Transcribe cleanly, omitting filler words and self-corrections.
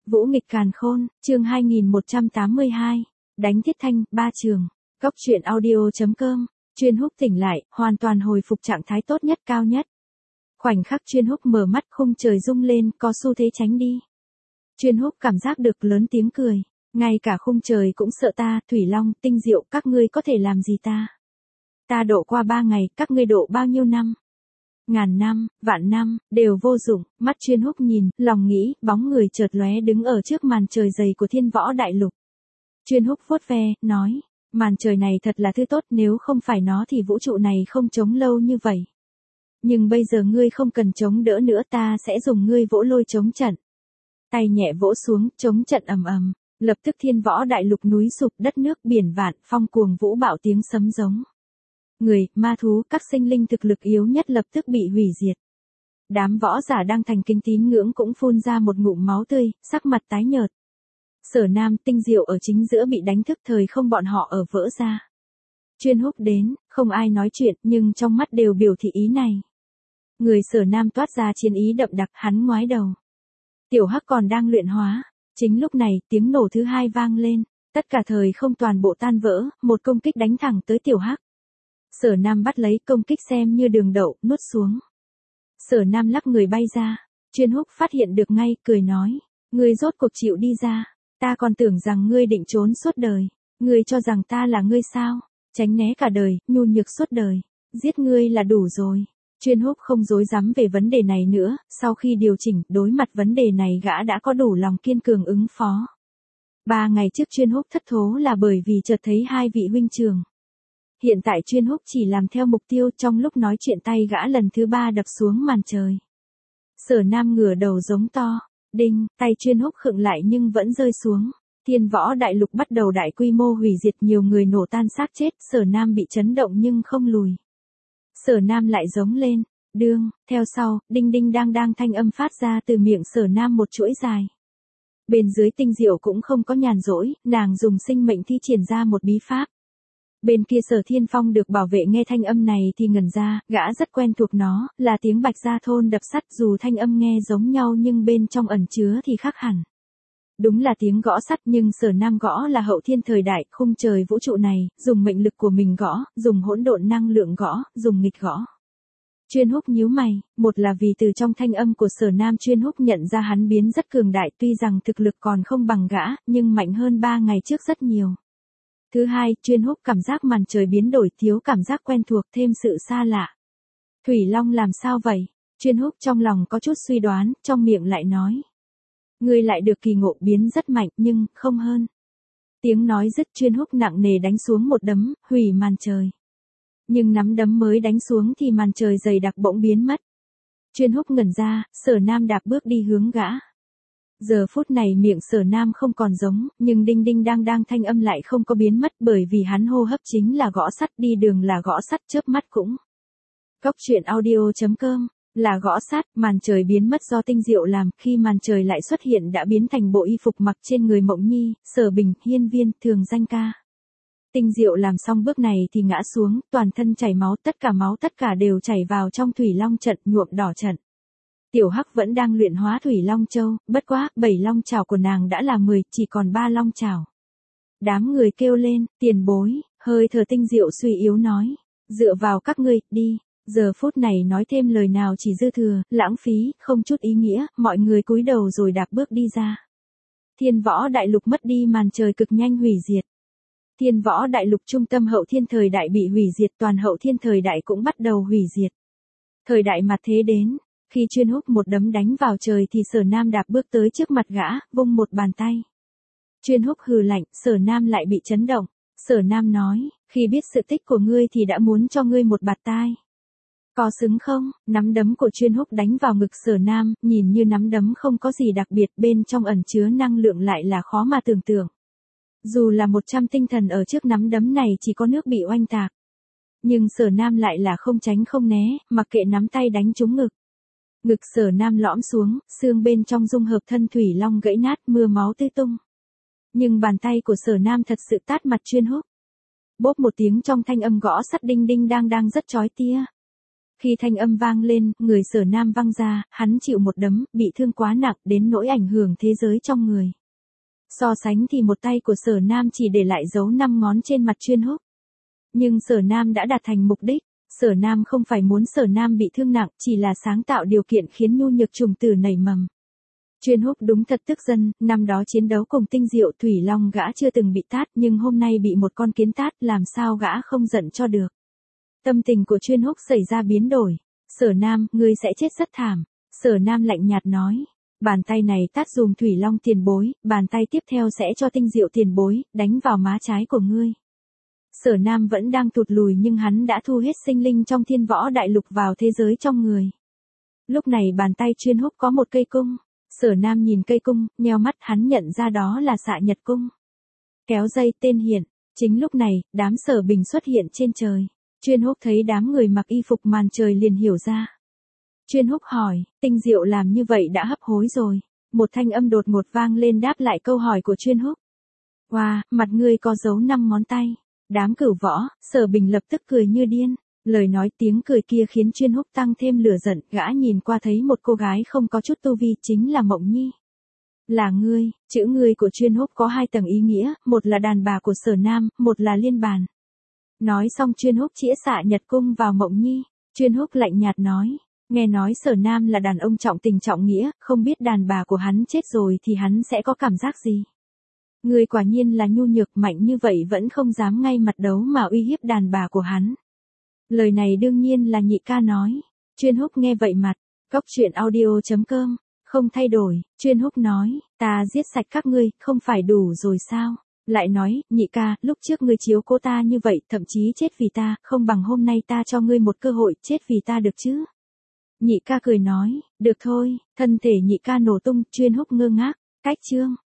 Vũ nghịch càn khôn, chương 2182. Đánh thiết thanh, ba trường. Góc truyện audio.com. Chuyên Húc tỉnh lại, hoàn toàn hồi phục trạng thái tốt nhất cao nhất. Khoảnh khắc Chuyên Húc mở mắt, khung trời rung lên, có xu thế tránh đi. Chuyên Húc cảm giác được lớn tiếng cười. Ngay cả khung trời cũng sợ ta, Thủy Long, Tinh Diệu, các ngươi có thể làm gì ta? Ta độ qua 3 ngày, các ngươi độ bao nhiêu năm? Ngàn năm, vạn năm, đều vô dụng. Mắt Chuyên Húc nhìn, lòng nghĩ, bóng người chợt lóe đứng ở trước màn trời dày của Thiên Võ Đại Lục. Chuyên Húc vuốt ve, nói, màn trời này thật là thứ tốt, nếu không phải nó thì vũ trụ này không chống lâu như vậy. Nhưng bây giờ ngươi không cần chống đỡ nữa, ta sẽ dùng ngươi vỗ lôi chống trận. Tay nhẹ vỗ xuống, chống trận ầm ầm, lập tức Thiên Võ Đại Lục núi sụp, đất nước biển vạn, phong cuồng vũ bạo, tiếng sấm giống. Người, ma thú, các sinh linh thực lực yếu nhất lập tức bị hủy diệt. Đám võ giả đang thành kính tín ngưỡng cũng phun ra một ngụm máu tươi, sắc mặt tái nhợt. Sở Nam, Tinh Diệu ở chính giữa bị đánh thức, thời không bọn họ ở vỡ ra. Chuyên Húc đến, không ai nói chuyện, nhưng trong mắt đều biểu thị ý này. Người Sở Nam toát ra chiến ý đậm đặc, hắn ngoái đầu. Tiểu Hắc còn đang luyện hóa. Chính lúc này, tiếng nổ thứ hai vang lên, tất cả thời không toàn bộ tan vỡ, một công kích đánh thẳng tới Tiểu Hắc. Sở Nam bắt lấy công kích xem như đường đậu, nuốt xuống. Sở Nam lắc người bay ra. Chuyên Húc phát hiện được ngay, cười nói. Ngươi rốt cuộc chịu đi ra. Ta còn tưởng rằng ngươi định trốn suốt đời. Ngươi cho rằng ta là ngươi sao? Tránh né cả đời, nhu nhược suốt đời. Giết ngươi là đủ rồi. Chuyên Húc không dối dám về vấn đề này nữa, sau khi điều chỉnh, đối mặt vấn đề này gã đã có đủ lòng kiên cường ứng phó. 3 ngày trước Chuyên Húc thất thố là bởi vì chợt thấy hai vị huynh trưởng. Hiện tại Chuyên Húc chỉ làm theo mục tiêu, trong lúc nói chuyện tay gã lần thứ 3 đập xuống màn trời. Sở Nam ngửa đầu giống to. Đinh, tay Chuyên Húc khựng lại nhưng vẫn rơi xuống. Thiên Võ Đại Lục bắt đầu đại quy mô hủy diệt, nhiều người nổ tan xác chết, Sở Nam bị chấn động nhưng không lùi. Sở Nam lại giống lên, đương, theo sau, đinh đinh đang thanh âm phát ra từ miệng Sở Nam một chuỗi dài. Bên dưới Tinh Diệu cũng không có nhàn rỗi, nàng dùng sinh mệnh thi triển ra một bí pháp. Bên kia Sở Thiên Phong được bảo vệ nghe thanh âm này thì ngẩn ra, gã rất quen thuộc nó, là tiếng Bạch Gia Thôn đập sắt, dù thanh âm nghe giống nhau nhưng bên trong ẩn chứa thì khác hẳn. Đúng là tiếng gõ sắt, nhưng Sở Nam gõ là hậu thiên thời đại, khung trời vũ trụ này, dùng mệnh lực của mình gõ, dùng hỗn độn năng lượng gõ, dùng nghịch gõ. Chuyên Húc nhíu mày, một là vì từ trong thanh âm của Sở Nam Chuyên Húc nhận ra hắn biến rất cường đại, tuy rằng thực lực còn không bằng gã, nhưng mạnh hơn 3 ngày trước rất nhiều. Thứ hai, Chuyên Húc cảm giác màn trời biến đổi, thiếu cảm giác quen thuộc, thêm sự xa lạ. Thủy Long làm sao vậy? Chuyên Húc trong lòng có chút suy đoán, trong miệng lại nói. Ngươi lại được kỳ ngộ, biến rất mạnh, nhưng, không hơn. Tiếng nói dứt, Chuyên Húc nặng nề đánh xuống một đấm, hủy màn trời. Nhưng nắm đấm mới đánh xuống thì màn trời dày đặc bỗng biến mất. Chuyên Húc ngẩn ra, Sở Nam đạp bước đi hướng gã. Giờ phút này miệng Sở Nam không còn giống, nhưng đinh đinh đang thanh âm lại không có biến mất, bởi vì hắn hô hấp chính là gõ sắt, đi đường là gõ sắt, chớp mắt cũng. Góc truyện audio.com. Là gõ sắt, màn trời biến mất do Tinh Diệu làm, khi màn trời lại xuất hiện đã biến thành bộ y phục mặc trên người Mộng Nhi, Sở Bình, Hiên Viên, Thường Danh Ca. Tinh Diệu làm xong bước này thì ngã xuống, toàn thân chảy máu tất cả đều chảy vào trong Thủy Long trận, nhuộm đỏ trận. Tiểu Hắc vẫn đang luyện hóa Thủy Long Châu, bất quá, 7 long chảo của nàng đã là 10, chỉ còn 3 long chảo. Đám người kêu lên, tiền bối, hơi thở Tinh Diệu suy yếu nói, dựa vào các ngươi, đi. Giờ phút này nói thêm lời nào chỉ dư thừa, lãng phí, không chút ý nghĩa, mọi người cúi đầu rồi đạp bước đi ra. Thiên Võ Đại Lục mất đi màn trời cực nhanh hủy diệt. Thiên Võ Đại Lục trung tâm hậu thiên thời đại bị hủy diệt, toàn hậu thiên thời đại cũng bắt đầu hủy diệt. Thời đại mặt thế đến, khi Chuyên Húc một đấm đánh vào trời thì Sở Nam đạp bước tới trước mặt gã, vung một bàn tay. Chuyên Húc hừ lạnh, Sở Nam lại bị chấn động. Sở Nam nói, khi biết sự tích của ngươi thì đã muốn cho ngươi một bạt tai. Có xứng không? Nắm đấm của Chuyên Húc đánh vào ngực Sở Nam, nhìn như nắm đấm không có gì đặc biệt, bên trong ẩn chứa năng lượng lại là khó mà tưởng tượng. Dù là 100 tinh thần ở trước nắm đấm này chỉ có nước bị oanh tạc. Nhưng Sở Nam lại là không tránh không né, mặc kệ nắm tay đánh trúng ngực. Ngực Sở Nam lõm xuống, xương bên trong dung hợp thân Thủy Long gãy nát, mưa máu tươi tung. Nhưng bàn tay của Sở Nam thật sự tát mặt Chuyên Húc. Bốp một tiếng trong thanh âm gõ sắt đinh đinh đang rất chói tia. Khi thanh âm vang lên, người Sở Nam văng ra, hắn chịu một đấm, bị thương quá nặng đến nỗi ảnh hưởng thế giới trong người. So sánh thì một tay của Sở Nam chỉ để lại dấu 5 ngón trên mặt Chuyên Húc. Nhưng Sở Nam đã đạt thành mục đích. Sở Nam không phải muốn Sở Nam bị thương nặng, chỉ là sáng tạo điều kiện khiến nhu nhược trùng tử nảy mầm. Chuyên Húc đúng thật tức giận, năm đó chiến đấu cùng Tinh Diệu Thủy Long gã chưa từng bị tát, nhưng hôm nay bị một con kiến tát, làm sao gã không giận cho được. Tâm tình của Chuyên Húc xảy ra biến đổi. Sở Nam, ngươi sẽ chết rất thảm. Sở Nam lạnh nhạt nói. Bàn tay này tát dùm Thủy Long tiền bối, bàn tay tiếp theo sẽ cho Tinh Diệu tiền bối, đánh vào má trái của ngươi. Sở Nam vẫn đang tụt lùi nhưng hắn đã thu hết sinh linh trong Thiên Võ Đại Lục vào thế giới trong người. Lúc này bàn tay Chuyên Húc có một cây cung. Sở Nam nhìn cây cung, nheo mắt, hắn nhận ra đó là Xạ Nhật cung. Kéo dây tên hiện. Chính lúc này, đám Sở Bình xuất hiện trên trời. Chuyên Húc thấy đám người mặc y phục màn trời liền hiểu ra. Chuyên Húc hỏi, Tinh Diệu làm như vậy đã hấp hối rồi. Một thanh âm đột ngột vang lên đáp lại câu hỏi của Chuyên Húc. Wow, mặt ngươi có dấu 5 ngón tay. Đám Cửu Võ, Sở Bình lập tức cười như điên. Lời nói tiếng cười kia khiến Chuyên Húc tăng thêm lửa giận, gã nhìn qua thấy một cô gái không có chút tu vi, chính là Mộng Nhi. Là ngươi, chữ ngươi của Chuyên Húc có 2 tầng ý nghĩa, một là đàn bà của Sở Nam, một là liên bàn. Nói xong Chuyên Húc chĩa Xạ Nhật cung vào Mộng Nhi. Chuyên Húc lạnh nhạt nói, nghe nói Sở Nam là đàn ông trọng tình trọng nghĩa, không biết đàn bà của hắn chết rồi thì hắn sẽ có cảm giác gì. Ngươi quả nhiên là nhu nhược, mạnh như vậy vẫn không dám ngay mặt đấu mà uy hiếp đàn bà của hắn. Lời này đương nhiên là Nhị ca nói. Chuyên Húc nghe vậy mặt, goctruyện.audio.com, không thay đổi. Chuyên Húc nói, ta giết sạch các ngươi, không phải đủ rồi sao? Lại nói, Nhị ca, lúc trước ngươi chiếu cố ta như vậy, thậm chí chết vì ta, không bằng hôm nay ta cho ngươi một cơ hội, chết vì ta được chứ? Nhị ca cười nói, được thôi. Thân thể Nhị ca nổ tung, Chuyên Húc ngơ ngác. Cách chương.